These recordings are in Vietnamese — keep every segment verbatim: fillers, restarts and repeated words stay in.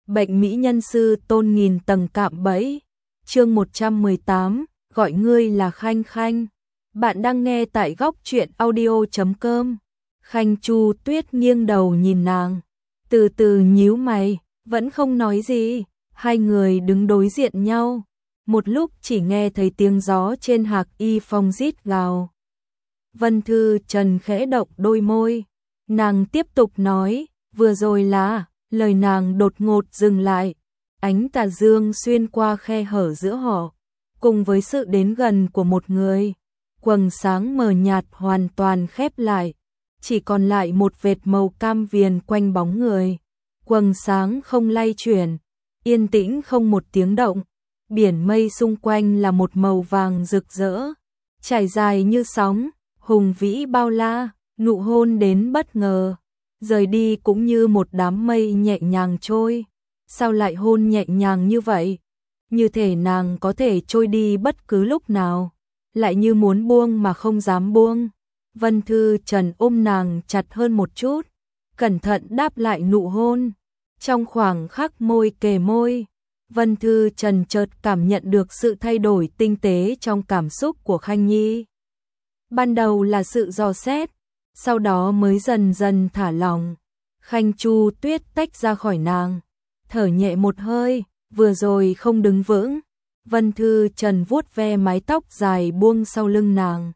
Bệnh mỹ nhân sư tôn nghìn tầng cạm bẫy. Chương một trăm mười tám, gọi ngươi là Khanh Khanh. Bạn đang nghe tại góc truyện audio chấm com. Khanh Chu Tuyết nghiêng đầu nhìn nàng, từ từ nhíu mày, vẫn không nói gì. Hai người đứng đối diện nhau, một lúc chỉ nghe thấy tiếng gió trên hạc y phong rít gào. Vân Thư Trần khẽ động đôi môi, nàng tiếp tục nói, vừa rồi là, lời nàng đột ngột dừng lại. Ánh tà dương xuyên qua khe hở giữa họ, cùng với sự đến gần của một người, quầng sáng mờ nhạt hoàn toàn khép lại, chỉ còn lại một vệt màu cam viền quanh bóng người. Quầng sáng không lay chuyển, yên tĩnh không một tiếng động, biển mây xung quanh là một màu vàng rực rỡ, trải dài như sóng, hùng vĩ bao la. Nụ hôn đến bất ngờ, rời đi cũng như một đám mây nhẹ nhàng trôi. Sao lại hôn nhẹ nhàng như vậy? Như thể nàng có thể trôi đi bất cứ lúc nào, lại như muốn buông mà không dám buông. Vân Thư Trần ôm nàng chặt hơn một chút, cẩn thận đáp lại nụ hôn. Trong khoảng khắc môi kề môi, Vân Thư Trần chợt cảm nhận được sự thay đổi tinh tế trong cảm xúc của Khanh Nhi. Ban đầu là sự dò xét, sau đó mới dần dần thả lỏng. Khanh Chu Tuyết tách ra khỏi nàng, thở nhẹ một hơi, vừa rồi không đứng vững. Vân Thư Trần vuốt ve mái tóc dài buông sau lưng nàng.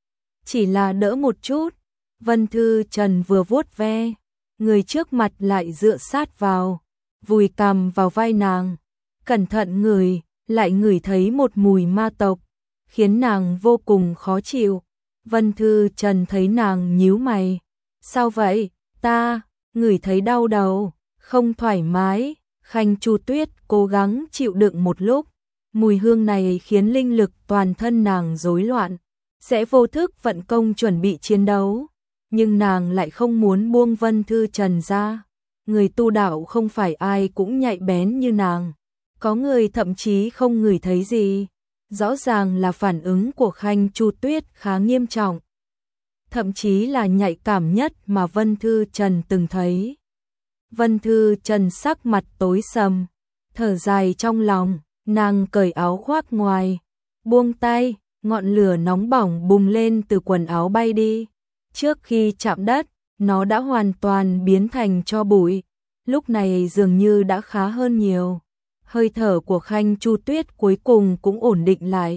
Chỉ là đỡ một chút, Vân Thư Trần vừa vuốt ve, người trước mặt lại dựa sát vào, vùi cằm vào vai nàng, cẩn thận ngửi, lại ngửi thấy một mùi ma tộc, khiến nàng vô cùng khó chịu. Vân Thư Trần thấy nàng nhíu mày. Sao vậy? Ta, ngửi thấy đau đầu, không thoải mái. Khanh Chu Tuyết cố gắng chịu đựng một lúc. Mùi hương này khiến linh lực toàn thân nàng rối loạn, sẽ vô thức vận công chuẩn bị chiến đấu. Nhưng nàng lại không muốn buông Vân Thư Trần ra. Người tu đạo không phải ai cũng nhạy bén như nàng. Có người thậm chí không ngửi thấy gì. Rõ ràng là phản ứng của Khanh Chu Tuyết khá nghiêm trọng, thậm chí là nhạy cảm nhất mà Vân Thư Trần từng thấy. Vân Thư Trần sắc mặt tối sầm, thở dài trong lòng, nàng cởi áo khoác ngoài, buông tay, ngọn lửa nóng bỏng bùng lên từ quần áo bay đi. Trước khi chạm đất, nó đã hoàn toàn biến thành tro bụi, lúc này dường như đã khá hơn nhiều. Hơi thở của Khanh Chu Tuyết cuối cùng cũng ổn định lại.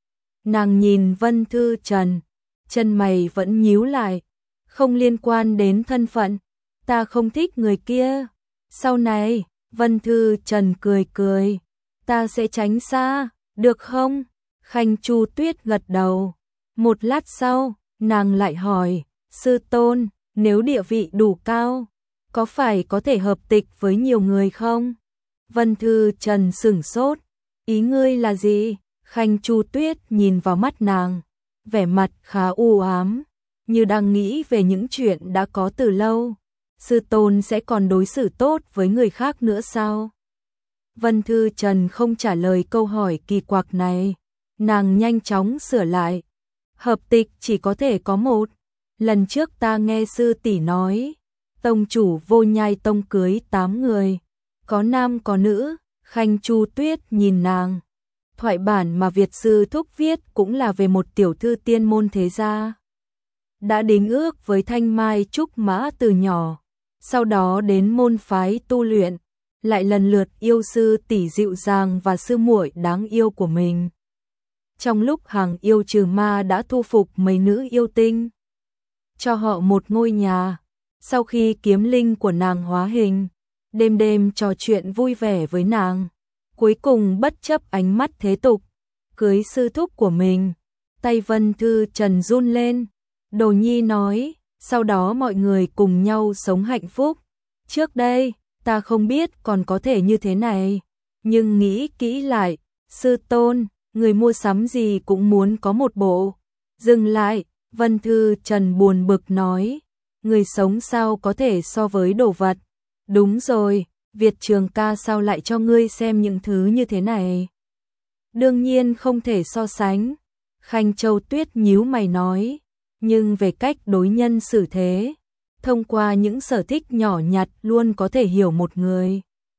Nàng nhìn Vân Thư Trần, chân mày vẫn nhíu lại. Không liên quan đến thân phận, ta không thích người kia. Sau này, Vân Thư Trần cười cười, ta sẽ tránh xa, được không? Khanh Chu Tuyết gật đầu. Một lát sau, nàng lại hỏi, sư tôn, nếu địa vị đủ cao, có phải có thể hợp tịch với nhiều người không? Vân Thư Trần sửng sốt, ý ngươi là gì? Khanh Chu Tuyết nhìn vào mắt nàng, vẻ mặt khá u ám, như đang nghĩ về những chuyện đã có từ lâu. Sư tôn sẽ còn đối xử tốt với người khác nữa sao? Vân Thư Trần không trả lời câu hỏi kỳ quặc này, nàng nhanh chóng sửa lại. Hợp tịch chỉ có thể có một. Lần trước ta nghe sư tỷ nói, tông chủ Vô Nhai tông cưới tám người. Có nam có nữ. Khanh Chu Tuyết nhìn nàng. Thoại bản mà Việt sư thúc viết cũng là về một tiểu thư tiên môn thế gia. Đã đính ước với Thanh Mai Trúc Mã từ nhỏ, sau đó đến môn phái tu luyện, lại lần lượt yêu sư tỷ dịu dàng và sư muội đáng yêu của mình. Trong lúc hàng yêu trừ ma đã thu phục mấy nữ yêu tinh, cho họ một ngôi nhà. Sau khi kiếm linh của nàng hóa hình, đêm đêm trò chuyện vui vẻ với nàng, cuối cùng bất chấp ánh mắt thế tục, cưới sư thúc của mình. Tay Vân Thư Trần run lên, Đồ Nhi nói, sau đó mọi người cùng nhau sống hạnh phúc. Trước đây, ta không biết còn có thể như thế này, nhưng nghĩ kỹ lại, sư tôn, người mua sắm gì cũng muốn có một bộ. Dừng lại, Vân Thư Trần buồn bực nói, người sống sao có thể so với đồ vật. Đúng rồi, Việt Trường ca sao lại cho ngươi xem những thứ như thế này? Đương nhiên không thể so sánh. Khanh Châu Tuyết nhíu mày nói, nhưng về cách đối nhân xử thế, thông qua những sở thích nhỏ nhặt luôn có thể hiểu một người.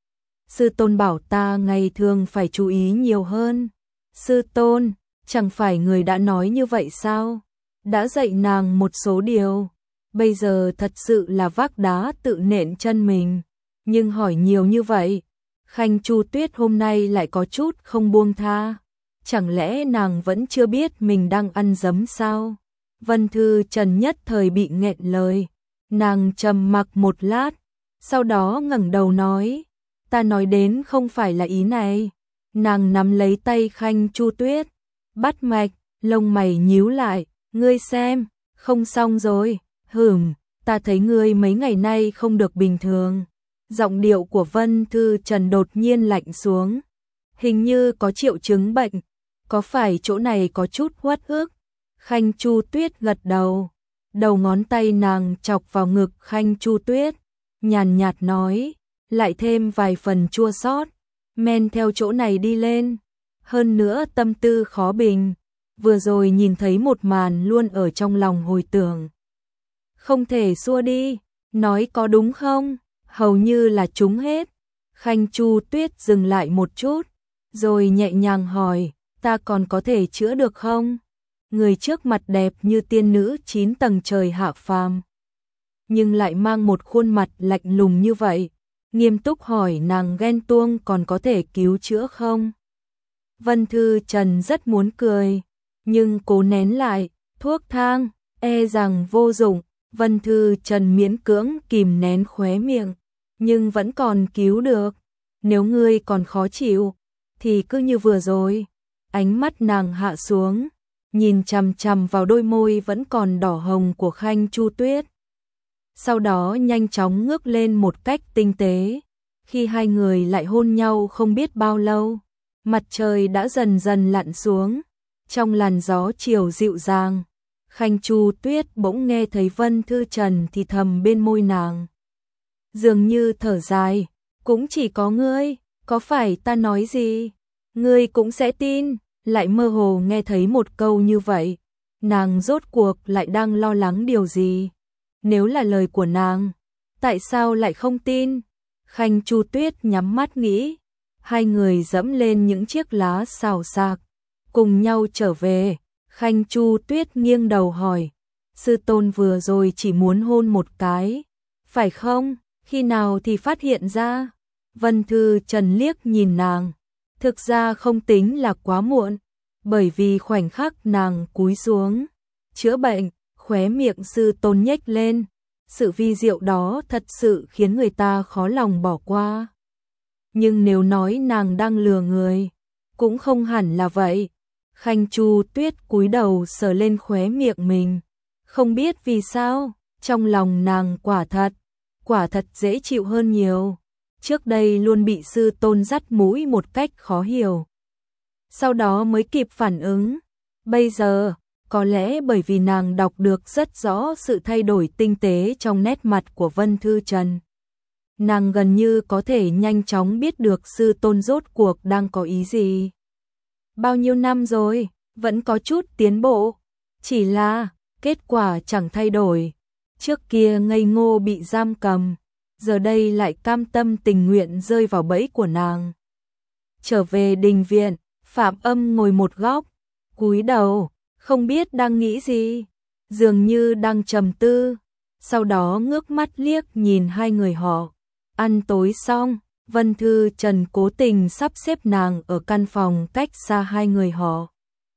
sư tôn bảo ta ngày thường phải chú ý nhiều hơn. Sư tôn, chẳng phải người đã nói như vậy sao? Đã dạy nàng một số điều, bây giờ thật sự là vác đá tự nện chân mình. Nhưng hỏi nhiều như vậy, Khanh Chu Tuyết hôm nay lại có chút không buông tha. Chẳng lẽ nàng vẫn chưa biết mình đang ăn dấm sao? Vân Thư Trần nhất thời bị nghẹn lời. Nàng trầm mặc một lát, sau đó ngẩng đầu nói, ta nói đến không phải là ý này. Nàng nắm lấy tay Khanh Chu Tuyết, bắt mạch, lông mày nhíu lại, ngươi xem, không xong rồi, hửm, ta thấy ngươi mấy ngày nay không được bình thường. Giọng điệu của Vân Thư Trần đột nhiên lạnh xuống, hình như có triệu chứng bệnh, có phải chỗ này có chút uất ức? Khanh Chu Tuyết gật đầu, đầu ngón tay nàng chọc vào ngực Khanh Chu Tuyết, nhàn nhạt nói, lại thêm vài phần chua xót, men theo chỗ này đi lên, hơn nữa tâm tư khó bình, vừa rồi nhìn thấy một màn luôn ở trong lòng hồi tưởng. Không thể xua đi, nói có đúng không? Hầu như là trúng hết. Khanh Chu Tuyết dừng lại một chút, rồi nhẹ nhàng hỏi, ta còn có thể chữa được không? Người trước mặt đẹp như tiên nữ chín tầng trời hạ phàm, nhưng lại mang một khuôn mặt lạnh lùng như vậy, nghiêm túc hỏi nàng ghen tuông còn có thể cứu chữa không? Vân Thư Trần rất muốn cười, nhưng cố nén lại, thuốc thang, e rằng vô dụng. Vân Thư Trần miễn cưỡng kìm nén khóe miệng, nhưng vẫn còn cứu được. Nếu ngươi còn khó chịu, thì cứ như vừa rồi. Ánh mắt nàng hạ xuống, nhìn chằm chằm vào đôi môi vẫn còn đỏ hồng của Khanh Chu Tuyết. Sau đó nhanh chóng ngước lên một cách tinh tế. Khi hai người lại hôn nhau không biết bao lâu, mặt trời đã dần dần lặn xuống. Trong làn gió chiều dịu dàng, Khanh Chu Tuyết bỗng nghe thấy Vân Thư Trần thì thầm bên môi nàng. Dường như thở dài, cũng chỉ có ngươi, có phải ta nói gì, ngươi cũng sẽ tin, lại mơ hồ nghe thấy một câu như vậy. Nàng rốt cuộc lại đang lo lắng điều gì? Nếu là lời của nàng, tại sao lại không tin? Khanh Chu Tuyết nhắm mắt nghĩ, hai người dẫm lên những chiếc lá xào xạc, cùng nhau trở về. Khanh Chu Tuyết nghiêng đầu hỏi, sư tôn vừa rồi chỉ muốn hôn một cái, phải không? Khi nào thì phát hiện ra? Vân Thư Trần liếc nhìn nàng, thực ra không tính là quá muộn, bởi vì khoảnh khắc nàng cúi xuống, chữa bệnh, khóe miệng sư tôn nhếch lên, sự vi diệu đó thật sự khiến người ta khó lòng bỏ qua. Nhưng nếu nói nàng đang lừa người, cũng không hẳn là vậy. Khanh Chu Tuyết cúi đầu sờ lên khóe miệng mình, không biết vì sao, trong lòng nàng quả thật, quả thật dễ chịu hơn nhiều. Trước đây luôn bị sư tôn dắt mũi một cách khó hiểu, sau đó mới kịp phản ứng. Bây giờ, có lẽ bởi vì nàng đọc được rất rõ sự thay đổi tinh tế trong nét mặt của Vân Thư Trần, nàng gần như có thể nhanh chóng biết được sư tôn rốt cuộc đang có ý gì. Bao nhiêu năm rồi, vẫn có chút tiến bộ, chỉ là kết quả chẳng thay đổi. Trước kia ngây ngô bị giam cầm, giờ đây lại cam tâm tình nguyện rơi vào bẫy của nàng. Trở về đình viện, Phạm Âm ngồi một góc, cúi đầu, không biết đang nghĩ gì, dường như đang trầm tư. Sau đó ngước mắt liếc nhìn hai người họ. Ăn tối xong, Vân Thư Trần cố tình sắp xếp nàng ở căn phòng cách xa hai người họ,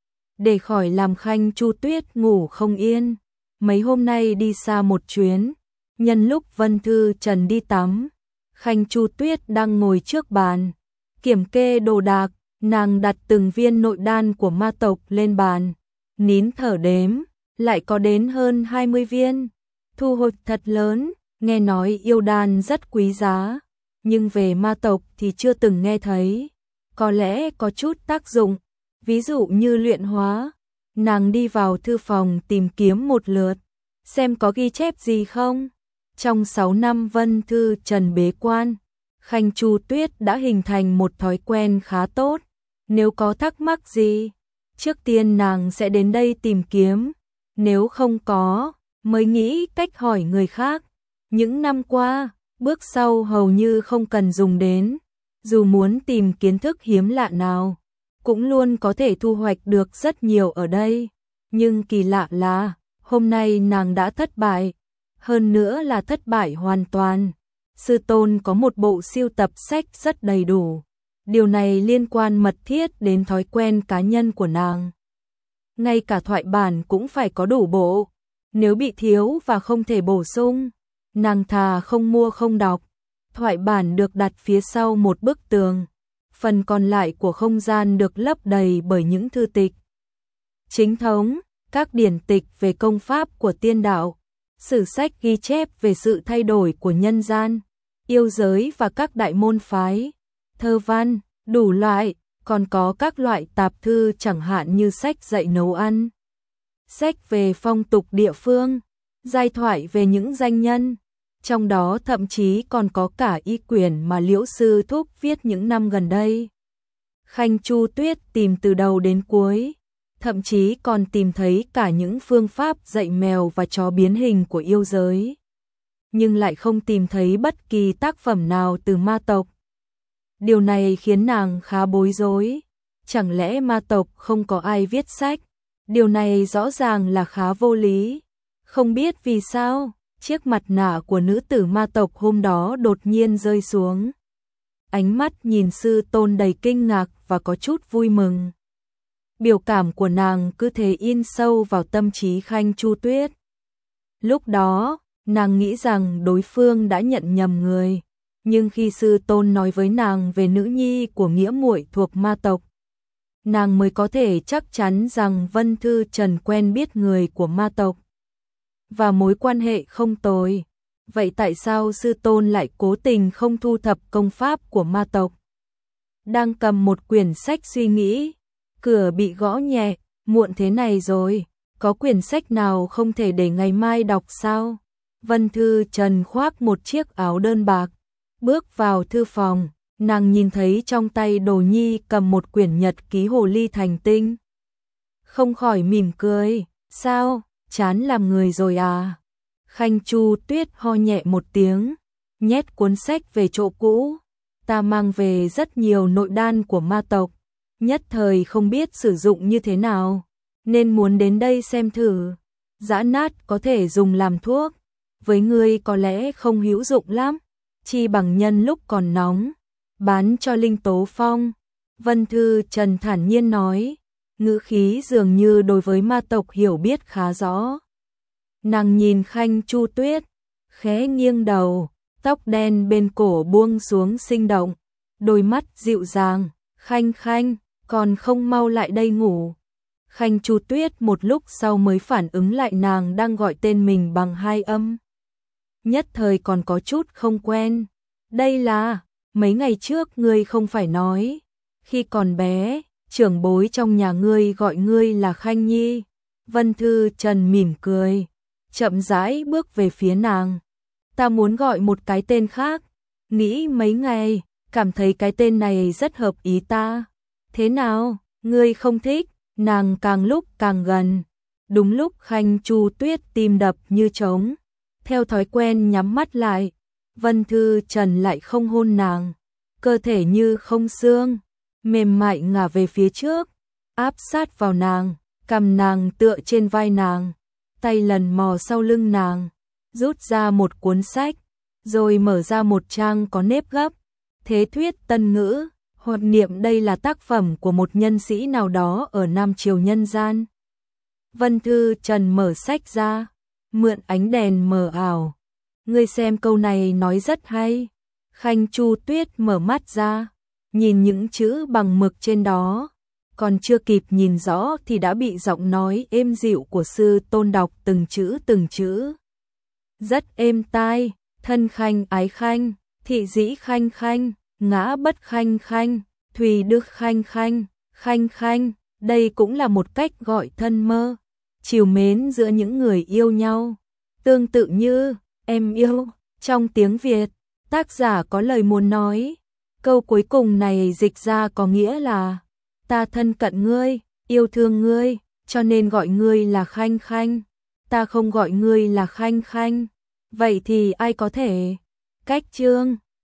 để khỏi làm Khanh Chu Tuyết ngủ không yên. Mấy hôm nay đi xa một chuyến, nhân lúc Vân Thư Trần đi tắm, Khanh Chu Tuyết đang ngồi trước bàn, kiểm kê đồ đạc, nàng đặt từng viên nội đan của ma tộc lên bàn, nín thở đếm, lại có đến hơn hai mươi viên, thu hoạch thật lớn. Nghe nói yêu đan rất quý giá, nhưng về ma tộc thì chưa từng nghe thấy, có lẽ có chút tác dụng, ví dụ như luyện hóa. Nàng đi vào thư phòng tìm kiếm một lượt, xem có ghi chép gì không. Trong sáu năm Vân Thư Trần bế quan, Khanh Chu Tuyết đã hình thành một thói quen khá tốt. Nếu có thắc mắc gì, trước tiên nàng sẽ đến đây tìm kiếm, nếu không có, mới nghĩ cách hỏi người khác. Những năm qua, bước sau hầu như không cần dùng đến. dù muốn tìm kiến thức hiếm lạ nào, cũng luôn có thể thu hoạch được rất nhiều ở đây. Nhưng kỳ lạ là, hôm nay nàng đã thất bại, hơn nữa là thất bại hoàn toàn. Sư tôn có một bộ siêu tập sách rất đầy đủ. Điều này liên quan mật thiết đến thói quen cá nhân của nàng. Ngay cả thoại bản cũng phải có đủ bộ. Nếu bị thiếu và không thể bổ sung, nàng thà không mua không đọc. Thoại bản được đặt phía sau một bức tường. Phần còn lại của không gian được lấp đầy bởi những thư tịch chính thống, các điển tịch về công pháp của tiên đạo, sử sách ghi chép về sự thay đổi của nhân gian, yêu giới và các đại môn phái, thơ văn, đủ loại, còn có các loại tạp thư chẳng hạn như sách dạy nấu ăn, sách về phong tục địa phương, giai thoại về những danh nhân, trong đó thậm chí còn có cả y quyển mà Liễu Sư Thúc viết những năm gần đây. Khanh Chu Tuyết tìm từ đầu đến cuối, thậm chí còn tìm thấy cả những phương pháp dạy mèo và chó biến hình của yêu giới. Nhưng lại không tìm thấy bất kỳ tác phẩm nào từ ma tộc. Điều này khiến nàng khá bối rối. Chẳng lẽ ma tộc không có ai viết sách? Điều này rõ ràng là khá vô lý. Không biết vì sao, chiếc mặt nạ của nữ tử ma tộc hôm đó đột nhiên rơi xuống. Ánh mắt nhìn sư tôn đầy kinh ngạc và có chút vui mừng. Biểu cảm của nàng cứ thế in sâu vào tâm trí Khanh Chu Tuyết. Lúc đó, nàng nghĩ rằng đối phương đã nhận nhầm người. Nhưng khi sư tôn nói với nàng về nữ nhi của nghĩa muội thuộc ma tộc, nàng mới có thể chắc chắn rằng Vân Thư Trần quen biết người của ma tộc. Và mối quan hệ không tồi. Vậy tại sao sư tôn lại cố tình không thu thập công pháp của ma tộc? Đang cầm một quyển sách suy nghĩ, cửa bị gõ nhẹ, muộn thế này rồi, có quyển sách nào không thể để ngày mai đọc sao? Vân Thư Trần khoác một chiếc áo đơn bạc, bước vào thư phòng, nàng nhìn thấy trong tay Đồ Nhi cầm một quyển nhật ký hồ ly thành tinh. Không khỏi mỉm cười, sao, chán làm người rồi à? Khanh Chu Tuyết ho nhẹ một tiếng, nhét cuốn sách về chỗ cũ. Ta mang về rất nhiều nội đan của ma tộc, nhất thời không biết sử dụng như thế nào, nên muốn đến đây xem thử. Giã nát có thể dùng làm thuốc, với ngươi có lẽ không hữu dụng lắm, chi bằng nhân lúc còn nóng, bán cho Linh Tố Phong. Vân Thư Trần thản nhiên nói, ngữ khí dường như đối với ma tộc hiểu biết khá rõ. Nàng nhìn Khanh Chu Tuyết, khẽ nghiêng đầu, tóc đen bên cổ buông xuống sinh động, đôi mắt dịu dàng, Khanh Khanh, còn không mau lại đây ngủ. Khanh Chu Tuyết một lúc sau mới phản ứng lại nàng đang gọi tên mình bằng hai âm. Nhất thời còn có chút không quen. Đây là, mấy ngày trước ngươi không phải nói, khi còn bé, trưởng bối trong nhà ngươi gọi ngươi là Khanh Nhi. Vân Thư Trần mỉm cười, chậm rãi bước về phía nàng. Ta muốn gọi một cái tên khác, nghĩ mấy ngày, cảm thấy cái tên này rất hợp ý ta. Thế nào, ngươi không thích? Nàng càng lúc càng gần. Đúng lúc Khanh Chu Tuyết tim đập như trống, theo thói quen nhắm mắt lại. Vân Thư Trần lại không hôn nàng, cơ thể như không xương, mềm mại ngả về phía trước, áp sát vào nàng, cầm nàng tựa trên vai nàng, tay lần mò sau lưng nàng, rút ra một cuốn sách, rồi mở ra một trang có nếp gấp. Thế thuyết tân ngữ, hoặc niệm đây là tác phẩm của một nhân sĩ nào đó ở Nam Triều nhân gian. Vân Thư Trần mở sách ra, mượn ánh đèn mờ ảo. Ngươi xem câu này nói rất hay. Khanh Chu Tuyết mở mắt ra, nhìn những chữ bằng mực trên đó, còn chưa kịp nhìn rõ thì đã bị giọng nói êm dịu của sư tôn đọc từng chữ từng chữ. Rất êm tai, thân khanh ái khanh, thị dĩ khanh khanh, ngã bất khanh khanh, thùy đức khanh khanh, khanh khanh, đây cũng là một cách gọi thân mơ, trìu mến giữa những người yêu nhau, tương tự như em yêu trong tiếng Việt. Tác giả có lời muốn nói, câu cuối cùng này dịch ra có nghĩa là ta thân cận ngươi, yêu thương ngươi, cho nên gọi ngươi là Khanh Khanh, ta không gọi ngươi là Khanh Khanh, vậy thì ai có thể? Cách chương